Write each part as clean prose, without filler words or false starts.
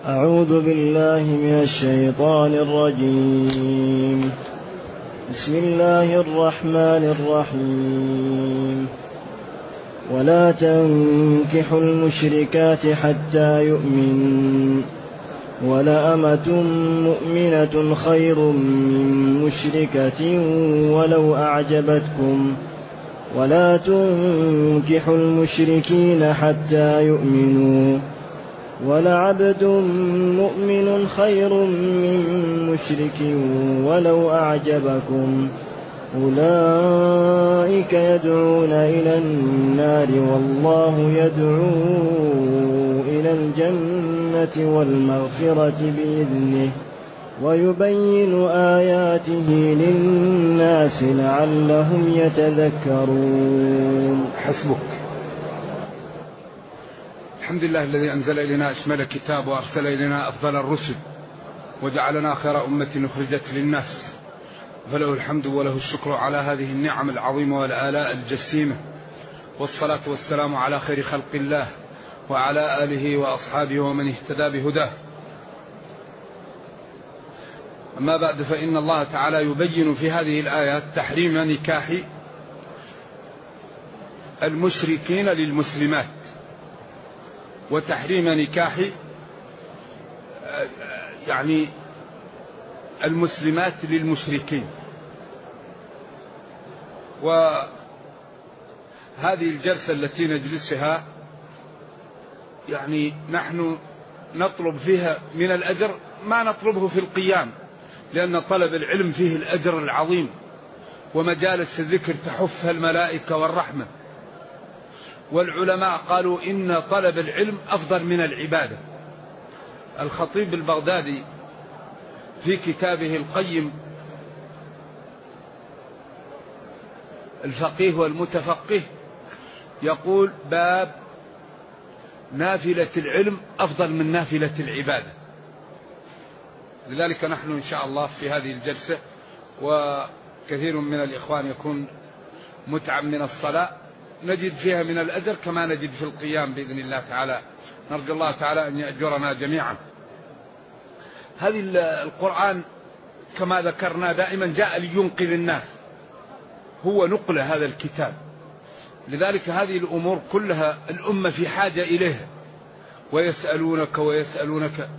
أعوذ بالله من الشيطان الرجيم. بسم الله الرحمن الرحيم. ولا تنكحوا المشركات حتى يؤمنوا، ولأمة مؤمنة خير من مشركة ولو أعجبتكم، ولا تنكحوا المشركين حتى يؤمنوا، ولعبد مؤمن خير من مشرك ولو أعجبكم، أولئك يدعون إلى النار والله يدعو إلى الجنة والمغفرة بإذنه، ويبين آياته للناس لعلهم يتذكرون. حسبك. الحمد لله الذي أنزل إلينا أشمل الكتاب وأرسل إلينا أفضل الرسل وجعلنا خير أمة أخرجت للناس، فله الحمد وله الشكر على هذه النعم العظيمة والآلاء الجسيمة، والصلاة والسلام على خير خلق الله وعلى آله وأصحابه ومن اهتدى بهداه. أما بعد، فإن الله تعالى يبين في هذه الآيات تحريم نكاح المشركين للمسلمات، وتحريم نكاح المسلمات للمشركين. وهذه الجلسة التي نجلسها نحن نطلب فيها من الأجر ما نطلبه في القيام، لأن طلب العلم فيه الأجر العظيم، ومجالس الذكر تحفها الملائكة والرحمة. والعلماء قالوا إن طلب العلم أفضل من العبادة. الخطيب البغدادي في كتابه القيم الفقيه والمتفقه يقول: باب نافلة العلم أفضل من نافلة العبادة. لذلك نحن إن شاء الله في هذه الجلسة، وكثير من الإخوان يكون متعب من الصلاة، نجد فيها من الأجر كما نجد في القيام بإذن الله تعالى. نرجو الله تعالى أن يأجرنا جميعا. هذه القرآن كما ذكرنا دائما جاء لينقذ الناس، هو نقل هذا الكتاب. لذلك هذه الأمور كلها الأمة في حاجة إليها. ويسألونك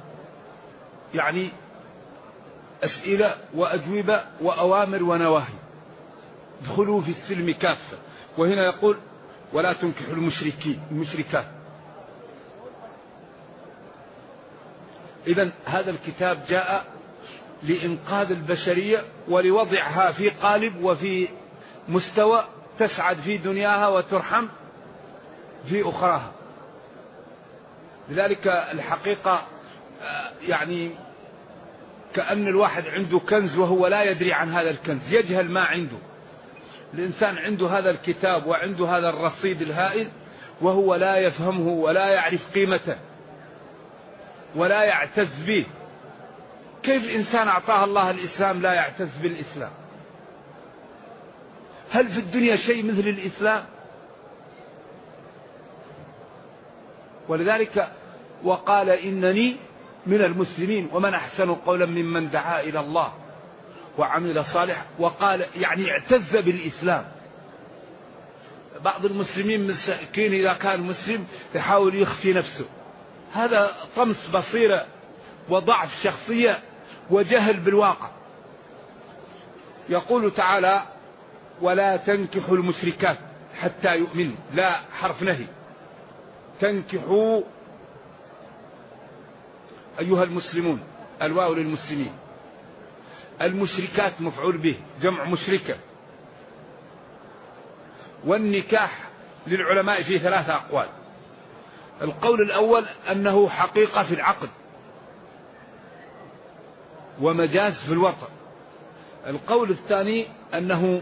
أسئلة وأجوبة وأوامر ونواهي. ادخلوا في السلم كافة. وهنا يقول: ولا تنكحوا المشركات. إذن هذا الكتاب جاء لإنقاذ البشرية ولوضعها في قالب وفي مستوى تسعد في دنياها وترحم في أخراها. لذلك الحقيقة كأن الواحد عنده كنز وهو لا يدري عن هذا الكنز، يجهل ما عنده. الإنسان عنده هذا الكتاب وعنده هذا الرصيد الهائل وهو لا يفهمه ولا يعرف قيمته ولا يعتز به. كيف إنسان أعطاه الله الإسلام لا يعتز بالإسلام؟ هل في الدنيا شيء مثل الإسلام؟ ولذلك وقال: إنني من المسلمين ومن أحسن قولا ممن دعا إلى الله وعمل صالح. وقال اعتز بالإسلام. بعض المسلمين مساكين إذا كان مسلم يحاول يخفي نفسه، هذا طمس بصيرة وضعف شخصية وجهل بالواقع. يقول تعالى: ولا تنكحوا المشركات حتى يؤمنوا. لا حرف نهي. تنكحوا أيها المسلمون، الواو للمسلمين. المشركات مفعول به، جمع مشركة. والنكاح للعلماء فيه 3 أقوال. القول الأول أنه حقيقة في العقد ومجاز في الوطن. القول الثاني أنه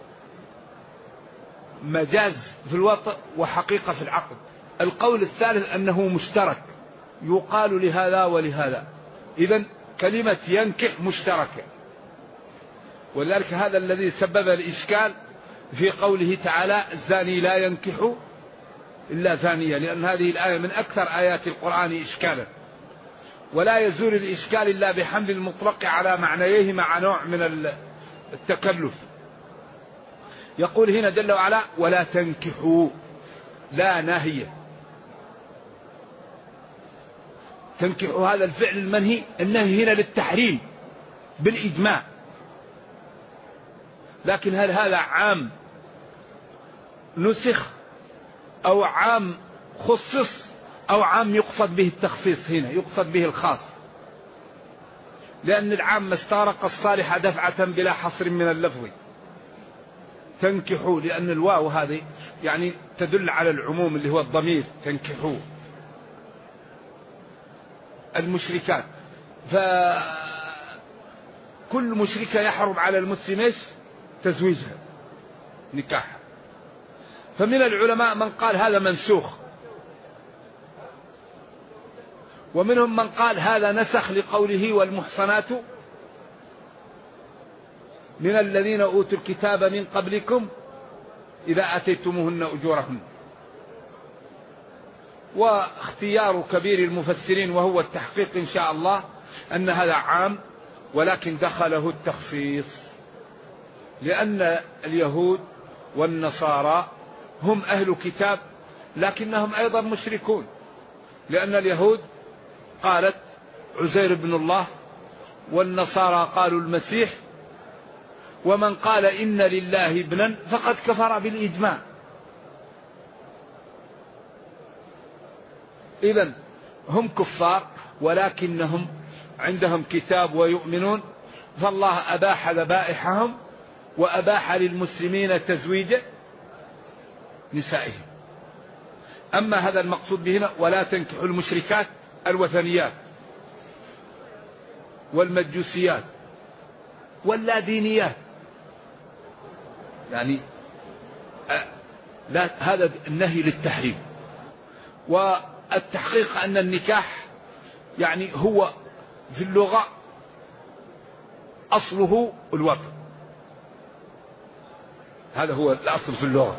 مجاز في الوطن وحقيقة في العقد. القول الثالث أنه مشترك، يقال لهذا ولهذا. إذن كلمة ينكح مشتركة. ولذلك هذا الذي سبب الإشكال في قوله تعالى: الزاني لا ينكح إلا زانية، لأن هذه الآية من أكثر آيات القرآن إشكالا. ولا يزول الإشكال إلا بحمل المطلق على معنيه مع نوع من التكلف. يقول هنا جل وعلا ولا تنكحوا، لا ناهية. تنكحوا هذا الفعل المنهي، النهي هنا للتحريم بالإجماع، لكن هل هذا عام نسخ أو عام خصص أو عام يقصد به التخصيص؟ هنا يقصد به الخاص، لأن العام ما استغرق الصالح دفعة بلا حصر من اللفظ. تنكحوا لأن الواو هذه يعني تدل على العموم اللي هو الضمير، تنكحوا المشركات. فكل مشركة يحرم على المسلم تزويجها نكاحها. فمن العلماء من قال هذا منسوخ، ومنهم من قال هذا نسخ لقوله والمحصنات من الذين أوتوا الكتاب من قبلكم إذا أتيتموهن أجورهن. واختيار كبير المفسرين وهو التحقيق إن شاء الله أن هذا عام ولكن دخله التخصيص، لأن اليهود والنصارى هم أهل كتاب لكنهم أيضا مشركون، لأن اليهود قالت عزير بن الله، والنصارى قالوا المسيح، ومن قال إن لله ابنا فقد كفر بالإجماع. إذن هم كفار ولكنهم عندهم كتاب ويؤمنون، فالله أباح ذبائحهم وأباح للمسلمين تزويج نسائهم. أما هذا المقصود به هنا ولا تنكحوا المشركات الوثنيات والمجوسيات واللادينيات، يعني لا، هذا النهي للتحريم. والتحقيق أن النكاح يعني هو في اللغة أصله الوطن، هذا هو الأصل في اللغة،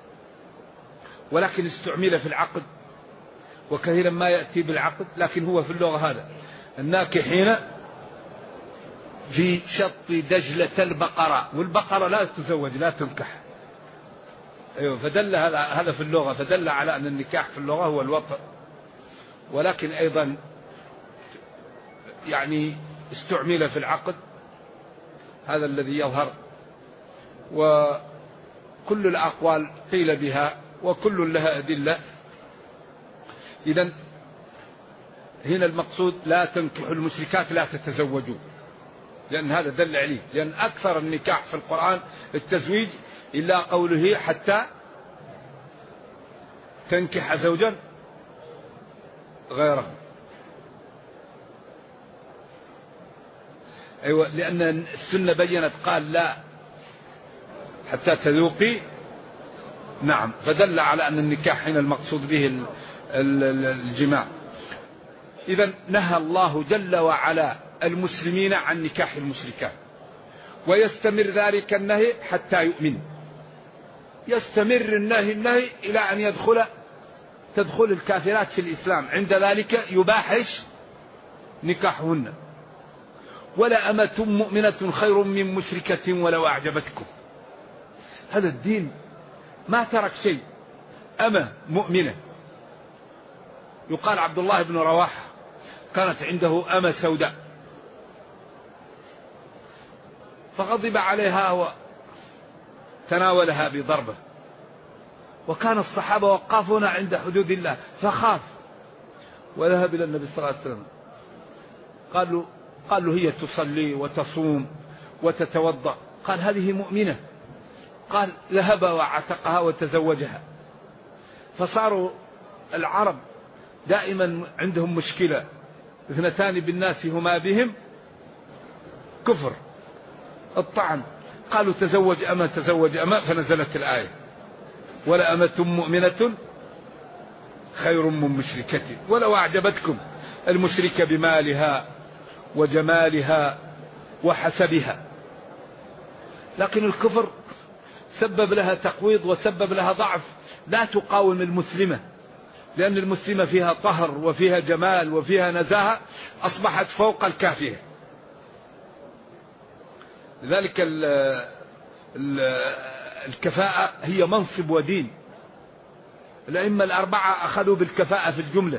ولكن استعمل في العقد وكثيرا ما يأتي بالعقد، لكن هو في اللغة هذا الناكحين في شط دجلة البقرة، والبقرة لا تزوج لا تنكح. أيوة، فدل هذا في اللغة، فدل على أن النكاح في اللغة هو الوطن، ولكن أيضا يعني استعمل في العقد، هذا الذي يظهر. وكل الأقوال قيل بها وكل لها أدلة. إذن هنا المقصود لا تنكحوا المشركات لا تتزوجوا، لأن هذا دل عليه، لأن أكثر النكاح في القرآن التزويج إلا قوله حتى تنكح زوجا غيره. أيوة، لأن السنة بيّنت قال لا حتى تذوقي، نعم، فدل على أن النكاح هنا المقصود به الجماع. إذن نهى الله جل وعلا المسلمين عن نكاح المشركات، ويستمر ذلك النهي حتى يؤمن، يستمر النهي إلى أن تدخل الكافرات في الإسلام، عند ذلك يباحش نكاحهن. ولا أمة مؤمنة خير من مشركة ولو أعجبتكم. هذا الدين ما ترك شيء. أمة مؤمنة، يقال عبد الله بن رواحة كانت عنده أمة سوداء فغضب عليها وتناولها بضربة، وكان الصحابة وقافون عند حدود الله فخاف وذهب إلى النبي صلى الله عليه وسلم، قال له هي تصلي وتصوم وتتوضأ، قال هذه مؤمنة، قال ذهب وعتقها وتزوجها. فصاروا العرب دائما عندهم مشكلة، اثنتان بالناس هما بهم كفر، الطعن، قالوا تزوج أما، فنزلت الآية ولا أمة مؤمنة خير من مشركة ولو أعجبتكم المشركة بمالها وجمالها وحسبها. لكن الكفر سبب لها تقويض وسبب لها ضعف، لا تقاوم المسلمة، لأن المسلمة فيها طهر وفيها جمال وفيها نزاهة، أصبحت فوق الكافية. لذلك الكفاءة هي منصب ودين. الأئمة الأربعة أخذوا بالكفاءة في الجملة،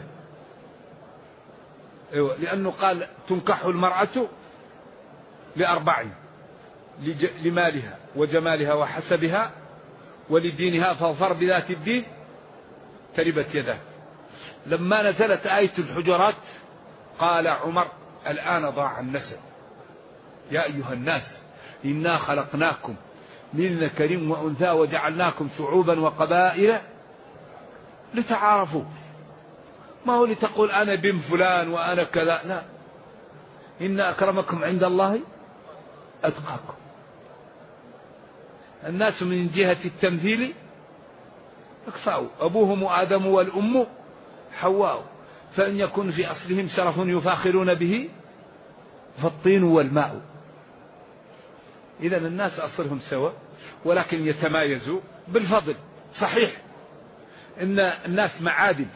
لأنه قال تنكح المرأة لأربع: لمالها وجمالها وحسبها ولدينها فاظفر بذات الدين تربت يداه. لما نزلت آية الحجرات قال عمر: الآن ضاع النسل، يا أيها الناس إنا خلقناكم من ذكر وأنثى وجعلناكم شعوبا وقبائل لتعارفوا. ما هو لتقول أنا بن فلان وأنا كذا، لا، إن أكرمكم عند الله أتقاكم. الناس من جهة التمثيل اكفأوا، أبوهم آدم والأم حواء، فإن يكن في أصلهم شرف يفاخرون به فالطين والماء. إذا الناس أصلهم سوا، ولكن يتمايزوا بالفضل. صحيح إن الناس معادن،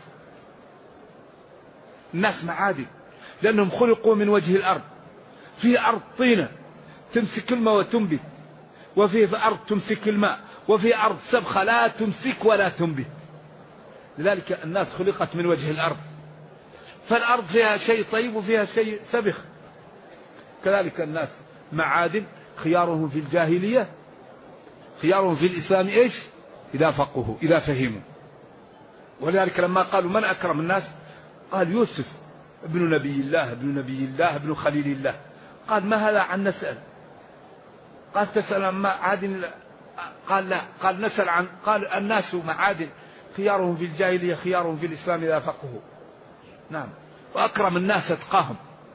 الناس معادن لأنهم خلقوا من وجه الأرض. في أرض طينة تمسك الماء وتنبت، وفي أرض تمسك الماء، وفي أرض سبخة لا تمسك ولا تنبت. لذلك الناس خلقت من وجه الأرض، فالأرض فيها شيء طيب وفيها شيء سبخ. كذلك الناس معادن، خيارهم في الجاهلية خيارهم في الإسلام إيش؟ إذا فقهوا، إذا فهموا. ولذلك لما قالوا من أكرم الناس قال يوسف ابن نبي الله ابن نبي الله ابن خليل الله. قال ما هذا عن نسأل؟ قال تسأل عن معادن؟ قال لا، قال نسأل عن، قال الناس معادن، خيارهم في الجاهلية خيارهم في الإسلام إذا فقهوا. نعم، وأكرم الناس أتقاهم.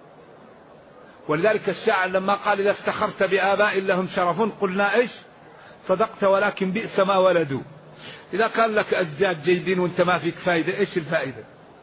ولذلك الشاعر لما قال إذا افتخرت بآباء لهم شرف قلنا إيش؟ صدقت ولكن بئس ما ولدوا. إذا كان لك أزداد جيدين وانت ما فيك فائدة، إيش الفائدة؟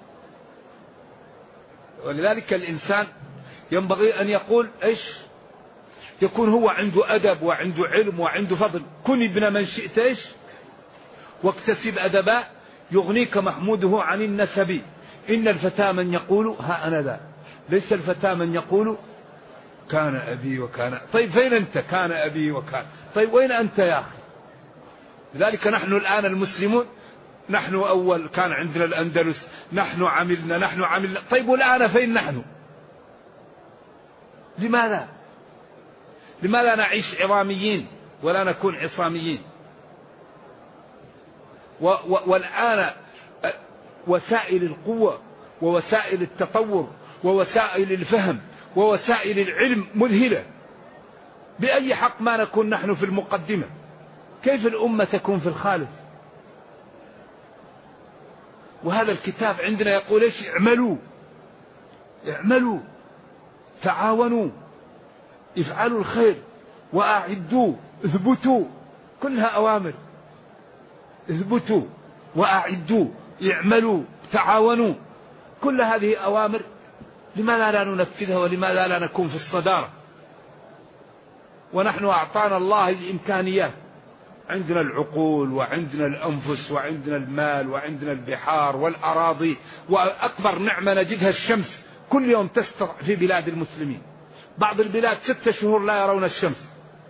ولذلك الإنسان ينبغي أن يقول إيش؟ يكون هو عنده أدب وعنده علم وعنده فضل. كن ابن من شئت إيش؟ واكتسب أدبا يغنيك محموده عن النسب. إن الفتى من يقول ها أنا ذا، ليس الفتى من يقول كان أبي وكان. طيب فين أنت؟ كان أبي وكان. طيب وين أنت يا أخي؟ لذلك نحن الآن المسلمون، نحن أول كان عندنا الأندلس، نحن عملنا. طيب والآن فين نحن؟ لماذا نعيش عظاميين ولا نكون عصاميين؟ والآن وسائل القوة ووسائل التطور ووسائل الفهم ووسائل العلم مذهلة. بأي حق ما نكون نحن في المقدمة؟ كيف الأمة تكون في الخالف؟ وهذا الكتاب عندنا يقول ايش؟ اعملوا تعاونوا افعلوا الخير وأعدوا اثبتوا. كلها أوامر. اثبتوا وأعدوا اعملوا تعاونوا، كل هذه أوامر. لماذا لا ننفذها ولماذا لا نكون في الصدارة؟ ونحن أعطانا الله الإمكانيات، عندنا العقول وعندنا الأنفس وعندنا المال وعندنا البحار والأراضي، وأكبر نعمة نجدها الشمس. كل يوم تسطع في بلاد المسلمين، بعض البلاد 6 شهور لا يرون الشمس.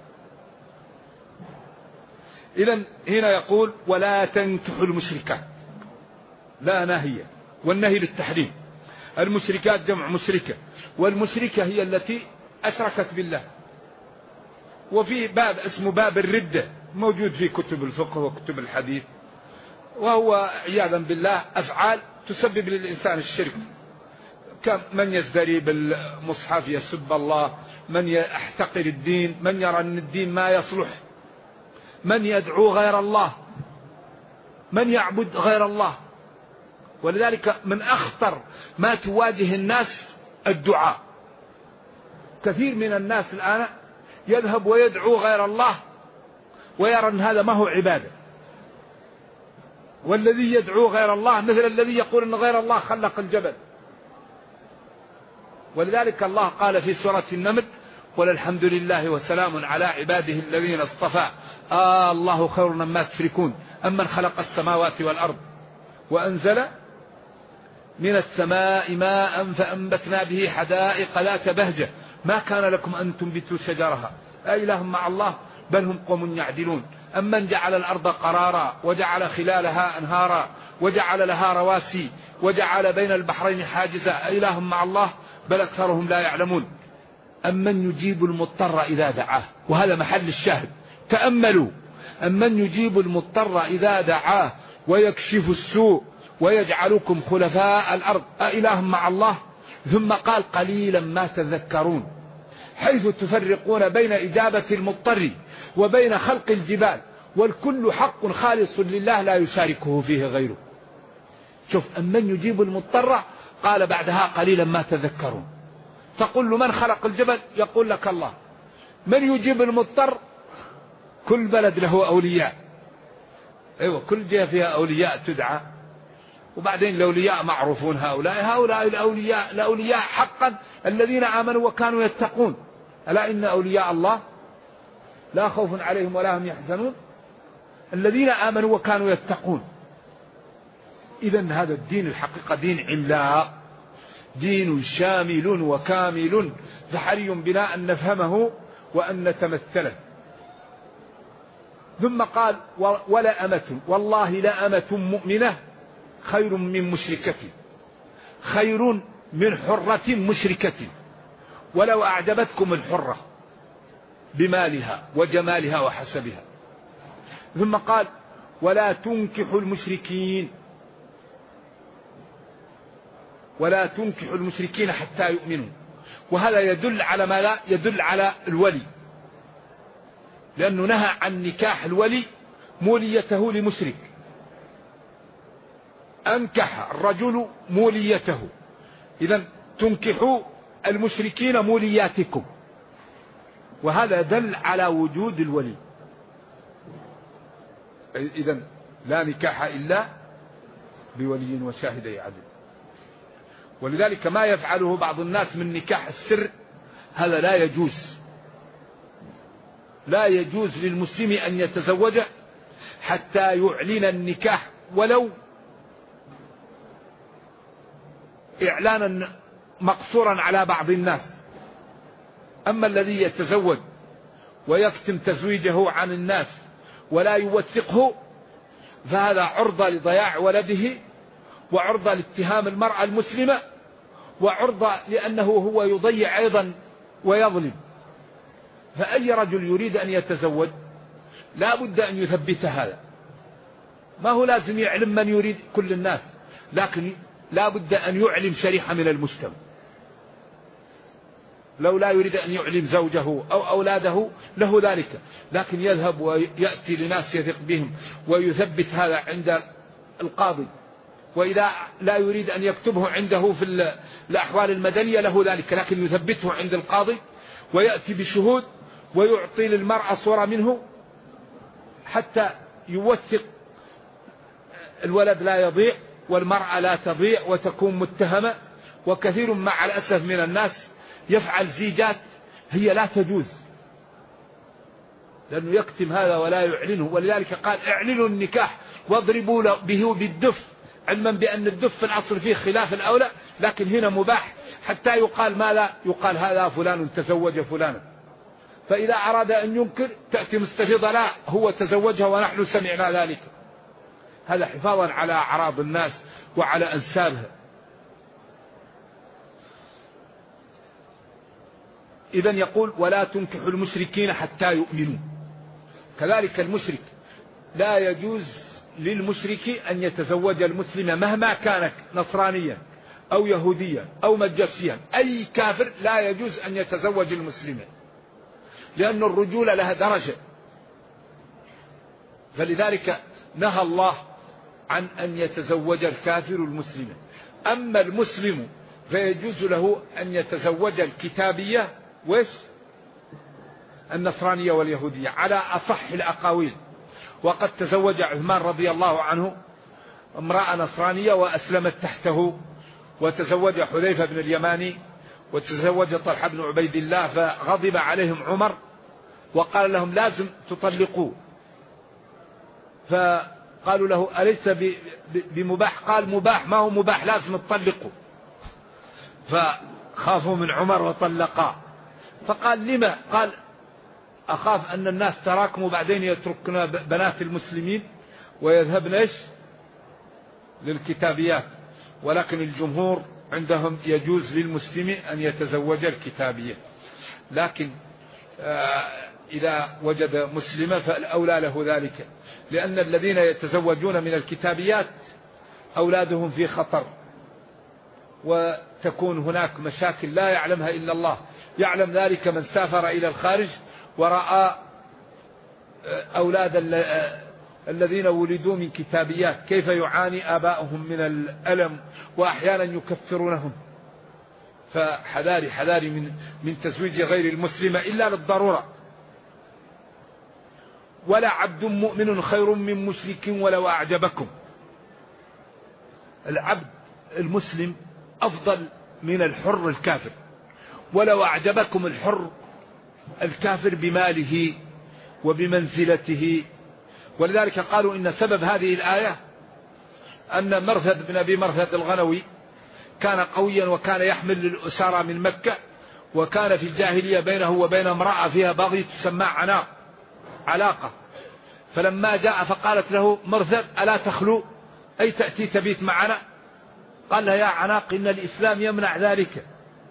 إذن هنا يقول ولا تنكحوا المشركات، لا ناهية، والنهي للتحريم. المشركات جمع مشركة، والمشركة هي التي أشركت بالله. وفي باب اسمه باب الردة موجود في كتب الفقه وكتب الحديث، وهو عياذا بالله أفعال تسبب للإنسان الشرك. من يزدري بالمصحف يسب الله، من يحتقر الدين، من يرى أن الدين ما يصلح، من يدعو غير الله، من يعبد غير الله. ولذلك من أخطر ما تواجه الناس الدعاء. كثير من الناس الآن يذهب ويدعو غير الله ويرى أن هذا ما هو عبادة. والذي يدعو غير الله مثل الذي يقول أن غير الله خلق الجبل. ولذلك الله قال في سورة النمل قل الحمد لله وسلام على عباده الذين اصطفى الله خير مما تشركون أمن خلق السماوات والأرض وأنزل من السماء ماء فأنبتنا به حدائق ذات بهجة ما كان لكم أن تنبتوا شجرها أإله مع الله بل هم قوم يعدلون أمن جعل الأرض قرارا وجعل خلالها أنهارا وجعل لها رواسي وجعل بين البحرين حاجزا أإله مع الله بل أكثرهم لا يعلمون أمن يجيب المضطر إذا دعاه وهذا محل الشاهد تأملوا أمن يجيب المضطر إذا دعاه ويكشف السوء ويجعلكم خلفاء الأرض أإله مع الله ثم قال قليلا ما تذكرون حيث تفرقون بين إجابة المضطر وبين خلق الجبال والكل حق خالص لله لا يشاركه فيه غيره. شوف أمن يجيب المضطر قال بعدها قليلا ما تذكرون. تقول له من خلق الجبل يقول لك الله. من يجيب المضطر كل بلد له أولياء أيوة كل جهة فيها أولياء تدعى وبعدين الأولياء معروفون هؤلاء الأولياء حقا الذين آمنوا وكانوا يتقون ألا إن أولياء الله لا خوف عليهم ولا هم يحزنون الذين آمنوا وكانوا يتقون. إذن هذا الدين الحقيقة دين عملاق دين شامل وكامل فحري بنا أن نفهمه وأن نتمثله. ثم قال ولا أمة والله لا أمة مؤمنة خير من مشركة خير من حرة مشركة ولو أعجبتكم الحرة بمالها وجمالها وحسبها. ثم قال ولا تنكحوا المشركين حتى يؤمنوا وهذا يدل على ما لا يدل على الولي لأنه نهى عن نكاح الولي موليته لمشرك. أنكح الرجل موليته إذن تنكحوا المشركين مولياتكم وهذا يدل على وجود الولي. إذن لا نكاح إلا بولي وشاهدي عدل. ولذلك ما يفعله بعض الناس من نكاح السر هذا لا يجوز للمسلم أن يتزوج حتى يعلن النكاح ولو إعلانا مقصورا على بعض الناس. أما الذي يتزوج ويكتم تزويجه عن الناس ولا يوثقه فهذا عرضة لضياع ولده وعرضة لاتهام المرأة المسلمة وعرضة لأنه هو يضيع أيضا ويظلم. فأي رجل يريد أن يتزوج لا بد أن يثبت هذا ما هو لازم يعلم من يريد كل الناس لكن لا بد أن يعلم شريحة من المجتمع. لو لا يريد أن يعلم زوجه أو أولاده له ذلك لكن يذهب ويأتي لناس يثق بهم ويثبت هذا عند القاضي وإذا لا يريد أن يكتبه عنده في الأحوال المدنية له ذلك لكن يثبته عند القاضي ويأتي بشهود ويعطي للمرأة صورة منه حتى يوثق الولد لا يضيع والمرأة لا تضيع وتكون متهمة. وكثير مع الأسف من الناس يفعل زيجات هي لا تجوز لأنه يكتم هذا ولا يعلنه. ولذلك قال اعلنوا النكاح واضربوا به بالدف علما بأن الدف في الأصل فيه خلاف الأولى لكن هنا مباح حتى يقال ماذا يقال هذا فلان تزوج فلانا. فإذا أراد أن ينكر تأتي مستفيضة لا هو تزوجها ونحن سمعنا ذلك. هذا حفاظا على أعراض الناس وعلى أنسابها. إذن يقول ولا تنكحوا المشركين حتى يؤمنوا. كذلك المشرك لا يجوز للمشرك أن يتزوج المسلم مهما كانت نصرانيا أو يهوديا أو مجوسيا أي كافر لا يجوز أن يتزوج المسلم لأن الرجولة لها درجة. فلذلك نهى الله عن أن يتزوج الكافر المسلم. أما المسلم فيجوز له أن يتزوج الكتابية النصرانية واليهودية على أصح الأقاويل. وقد تزوج عثمان رضي الله عنه امرأة نصرانية وأسلمت تحته وتزوج حذيفة بن اليماني وتزوج طلحة بن عبيد الله فغضب عليهم عمر وقال لهم لازم تطلقوا قالوا له أليس بمباح؟ قال مباح، ما هو مباح لازم تطلقه. فخافوا من عمر وطلقاه. فقال لما؟ قال أخاف أن الناس تراكموا بعدين يتركنا بنات المسلمين ويذهبن إيش للكتابيات، ولكن الجمهور عندهم يجوز للمسلم أن يتزوج الكتابية، لكن إذا وجد مسلمة فالأولى له ذلك، لأن الذين يتزوجون من الكتابيات أولادهم في خطر، وتكون هناك مشاكل لا يعلمها إلا الله. يعلم ذلك من سافر إلى الخارج ورأى أولاد الذين ولدوا من كتابيات كيف يعاني آباؤهم من الألم، وأحيانا يكفرونهم. فحذاري حذاري من تزويج غير المسلمة إلا للضرورة. ولا عبد مؤمن خير من مشرك ولو أعجبكم. العبد المسلم أفضل من الحر الكافر، ولو أعجبكم الحر الكافر بماله وبمنزلته. ولذلك قالوا إن سبب هذه الآية أن مرثد بن أبي مرثد الغنوي كان قويا وكان يحمل للأسارى من مكة، وكان في الجاهلية بينه وبين امرأة فيها بغي تسمى علاقة. فلما جاء فقالت له مرثد ألا تخلو، أي تأتي تبيت معنا؟ قال لها يا عناق إن الإسلام يمنع ذلك.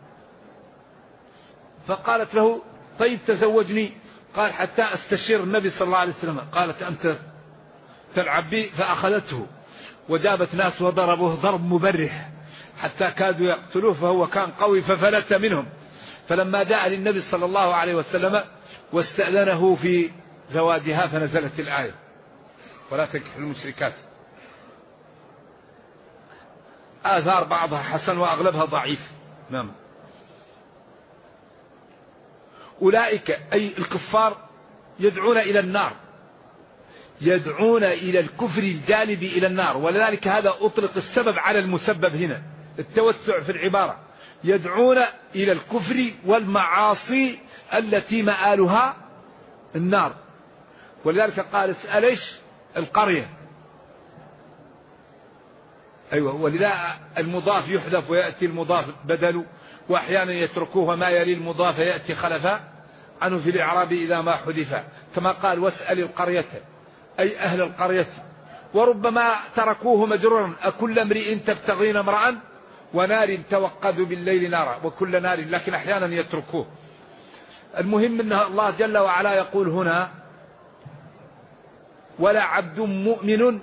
فقالت له طيب تزوجني. قال حتى أستشير النبي صلى الله عليه وسلم. قالت أنت تلعب بي، فأخذته وجابت ناس وضربوه ضرب مبرح حتى كادوا يقتلوه، فهو كان قوي ففلت منهم. فلما جاء للنبي صلى الله عليه وسلم واستأذنه في زواجها فنزلت الآية ولا تنكح المشركات. آثار بعضها حسن وأغلبها ضعيف. نعم. أولئك أي الكفار يدعون إلى النار، يدعون إلى الكفر الجالب إلى النار، ولذلك هذا أطلق السبب على المسبب هنا، التوسع في العبارة. يدعون إلى الكفر والمعاصي التي مآلها النار. ولذلك قال اسأل ايش القرية. أيوة. ولذا المضاف يحذف ويأتي المضاف بدل، وأحيانا يتركوه ما يلي المضاف يأتي خلفا عنه في الإعراب إذا ما حذف، كما قال واسأل القرية أي أهل القرية. وربما تركوه مجرورا أكل امرئ تبتغين امرأ ونار توقد بالليل نارا وكل نار، لكن أحيانا يتركوه. المهم أن الله جل وعلا يقول هنا ولا عبد مؤمن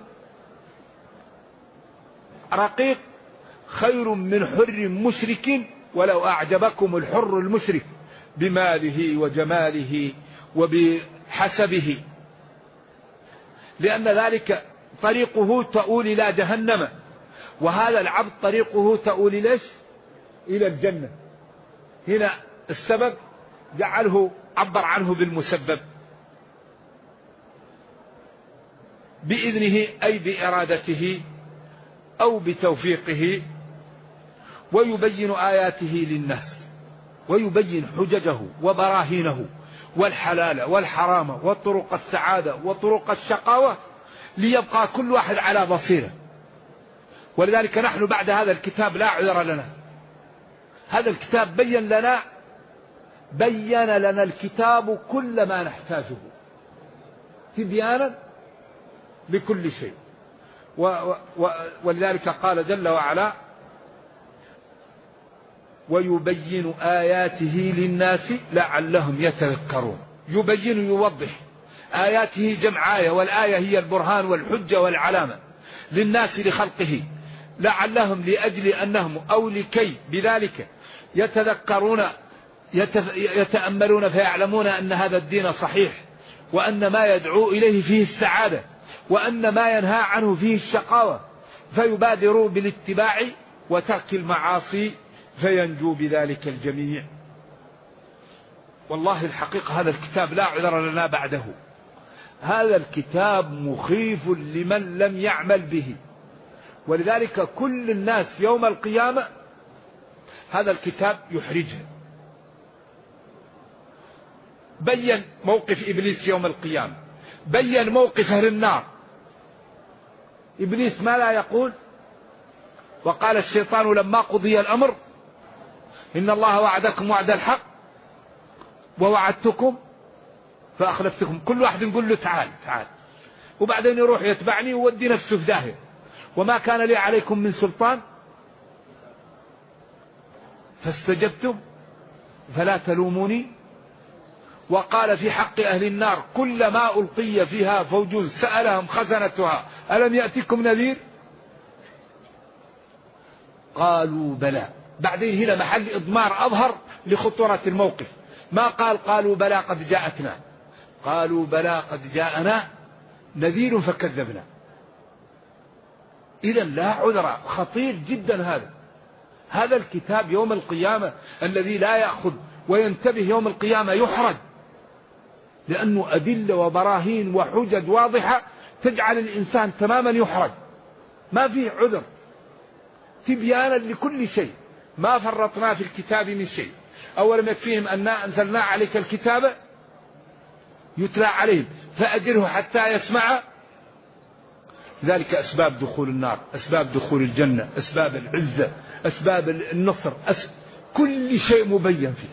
رقيق خير من حر مشرك ولو أعجبكم الحر المشرك بماله وجماله وبحسبه، لأن ذلك طريقه تؤول إلى جهنم، وهذا العبد طريقه تؤول ليش إلى الجنة. هنا السبب جعله عبر عنه بالمسبب بإذنه أي بإرادته أو بتوفيقه، ويبين آياته للناس ويبين حججه وبراهينه والحلال والحرام وطرق السعادة وطرق الشقاوة ليبقى كل واحد على بصيرة. ولذلك نحن بعد هذا الكتاب لا عذر لنا. هذا الكتاب بين لنا الكتاب كل ما نحتاجه تبيانا لكل شيء. ولذلك قال جل وعلا ويبين آياته للناس لعلهم يتذكرون. يبين يوضح آياته جمع آية، والآية هي البرهان والحجة والعلامة للناس لخلقه، لعلهم لأجل أنهم أو لكي بذلك يتذكرون يتأملون فيعلمون أن هذا الدين صحيح، وأن ما يدعو إليه فيه السعادة، وأن ما ينهى عنه فيه الشقاوة، فيبادروا بالاتباع وترك المعاصي فينجو بذلك الجميع. والله الحقيقة هذا الكتاب لا عذر لنا بعده. هذا الكتاب مخيف لمن لم يعمل به، ولذلك كل الناس يوم القيامة هذا الكتاب يحرجه. بين موقف إبليس يوم القيامة، بين موقف أهل النار، إبليس ما لا يقول؟ وقال الشيطان لما قضي الأمر إن الله وعدكم وعد الحق ووعدتكم فأخلفتكم. كل واحد نقول له تعال تعال، وبعدين يروح يتبعني وودي نفسه في داهية. وما كان لي عليكم من سلطان فاستجبتم فلا تلوموني. وقال في حق أهل النار كلما ألقي فيها فوج سألهم خزنتها ألم يأتكم نذير؟ قالوا بلى. بعدين هنا محل إضمار أظهر لخطورة الموقف. ما قالوا بلى قد جاءتنا، قالوا بلى قد جاءنا نذير فكذبنا. إذا لا عذر. خطير جدا هذا الكتاب يوم القيامة. الذي لا يأخذ وينتبه يوم القيامة يحرج، لأنه أدلة وبراهين وحجج واضحة تجعل الإنسان تماما يحرج، ما فيه عذر، تبيانا لكل شيء، ما فرطنا في الكتاب من شيء. أولم يكفيهم أننا أنزلنا عليك الكتاب يتلى عليهم فأجره حتى يسمع. ذلك أسباب دخول النار، أسباب دخول الجنة، أسباب العزة، أسباب النصر، كل شيء مبين فيه.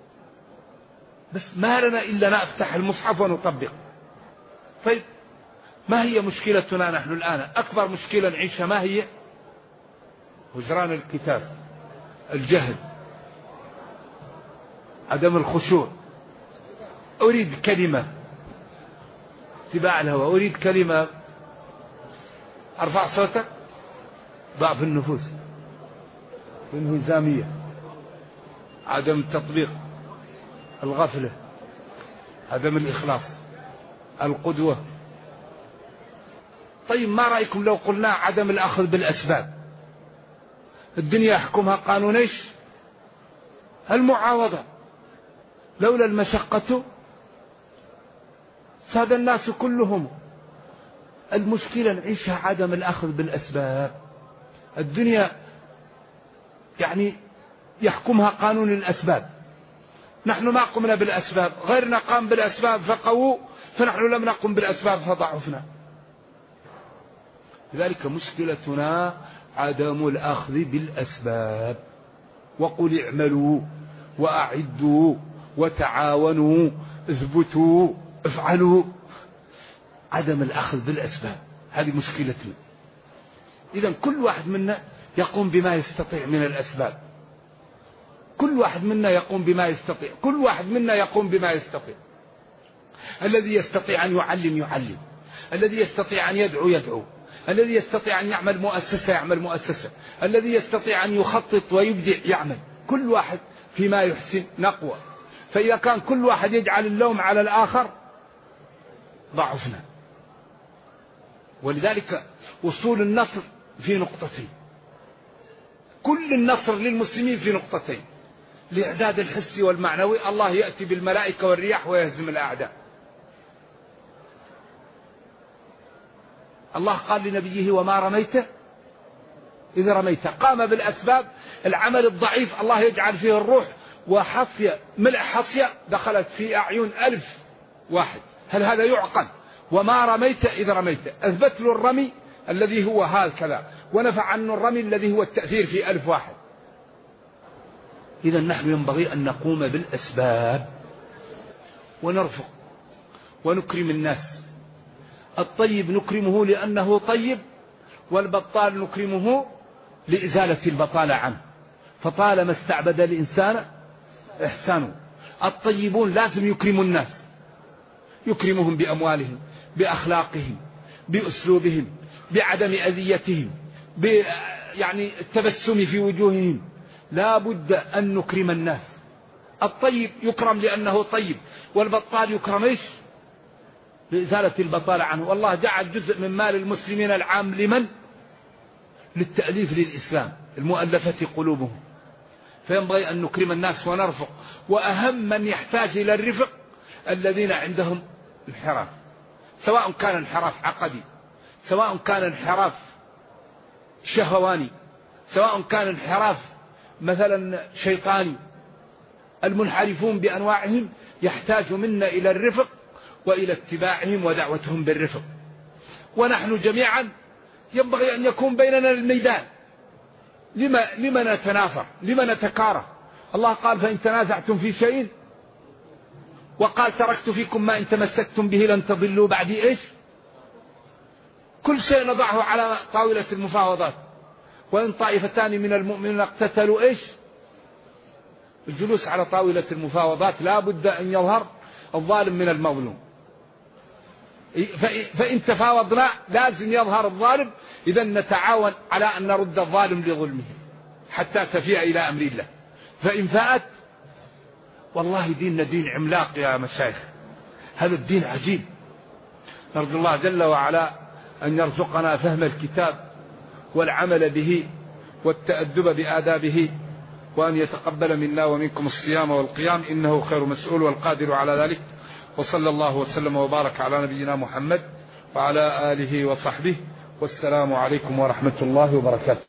بس ما لنا إلا نفتح المصحف ونطبق. طيب ما هي مشكلتنا نحن الآن؟ أكبر مشكلة نعيشها ما هي؟ هجران الكتاب، الجهل، عدم الخشوع. أريد كلمة اتباع الهوى، أريد كلمة أرفع صوتك، ضعف النفوس، الانهزامية، عدم التطبيق، الغفلة، عدم الإخلاص، القدوة. طيب ما رأيكم لو قلنا عدم الأخذ بالأسباب؟ الدنيا يحكمها قانون ايش؟ المعاوضة. لولا المشقة ساد الناس كلهم. المشكلة نعيشها عدم الأخذ بالأسباب. الدنيا يعني يحكمها قانون الأسباب. نحن ما قمنا بالأسباب، غيرنا قام بالأسباب فقووا، فنحن لم نقم بالأسباب فضعفنا. لذلك مشكلتنا عدم الأخذ بالأسباب. وقل اعملوا وأعدوا وتعاونوا اثبتوا افعلوا. عدم الأخذ بالأسباب هذه مشكلتنا. إذن كل واحد منا يقوم بما يستطيع من الأسباب. كل واحد منا يقوم بما يستطيع. كل واحد منا يقوم بما يستطيع. الذي يستطيع أن يعلم يعلم، الذي يستطيع أن يدعو يدعو، الذي يستطيع أن يعمل مؤسسة يعمل مؤسسة، الذي يستطيع أن يخطط ويبدع يعمل. كل واحد فيما يحسن نقوى. فإذا كان كل واحد يجعل اللوم على الآخر ضعفنا. ولذلك وصول النصر في نقطتين. كل النصر للمسلمين في نقطتين: الإعداد الحسي والمعنوي، الله يأتي بالملائكة والرياح ويهزم الأعداء. الله قال لنبيه وما رميت إذ رميت. قام بالأسباب. العمل الضعيف الله يجعل فيه الروح وحصية ملء حصية دخلت في أعين 1000 واحد. هل هذا يعقل؟ وما رميت إذ رميت. أثبت له الرمي الذي هو هكذا، ونفع عنه الرمي الذي هو التأثير في 1000 واحد. إذا نحن ينبغي أن نقوم بالأسباب ونرفق ونكرم الناس. الطيب نكرمه لأنه طيب، والبطال نكرمه لإزالة البطالة عنه. فطالما استعبد الإنسان إحسانه. الطيبون لازم يكرموا الناس، يكرمهم بأموالهم، بأخلاقهم، بأسلوبهم، بعدم أذيتهم، يعني التبسم في وجوههم. لا بد أن نكرم الناس. الطيب يكرم لأنه طيب، والبطال يكرم إيش؟ لإزالة البطالة عنه. والله جعل جزء من مال المسلمين العام لمن؟ للتأليف للإسلام، المؤلفة قلوبهم. فينبغي أن نكرم الناس ونرفق. وأهم من يحتاج إلى الرفق الذين عندهم انحراف، سواء كان انحراف عقدي، سواء كان انحراف شهواني، سواء كان انحراف مثلا شيطاني. المنحرفون بأنواعهم يحتاج منا إلى الرفق وإلى اتباعهم ودعوتهم بالرفق. ونحن جميعا ينبغي أن يكون بيننا الميدان. لما نتنافر؟ لما نتكاره؟ الله قال فإن تنازعتم في شيء، وقال تركت فيكم ما إن تمسكتم به لن تضلوا بعدي إيش؟ كل شيء نضعه على طاولة المفاوضات. وإن طائفتان من المؤمنين اقتتلوا إيش؟ الجلوس على طاولة المفاوضات لا بد أن يظهر الظالم من المظلوم. فإن تفاوضنا لازم يظهر الظالم، إذا نتعاون على أن نرد الظالم لظلمه حتى تفيء إلى أمر الله. فإن فاءت، والله ديننا دين عملاق يا مشايخ، هذا الدين عجيب. نرجو الله جل وعلا أن يرزقنا فهم الكتاب والعمل به والتأدب بآدابه، وأن يتقبل منا ومنكم الصيام والقيام، إنه خير مسؤول والقادر على ذلك. وصلى الله وسلم وبارك على نبينا محمد وعلى آله وصحبه، والسلام عليكم ورحمة الله وبركاته.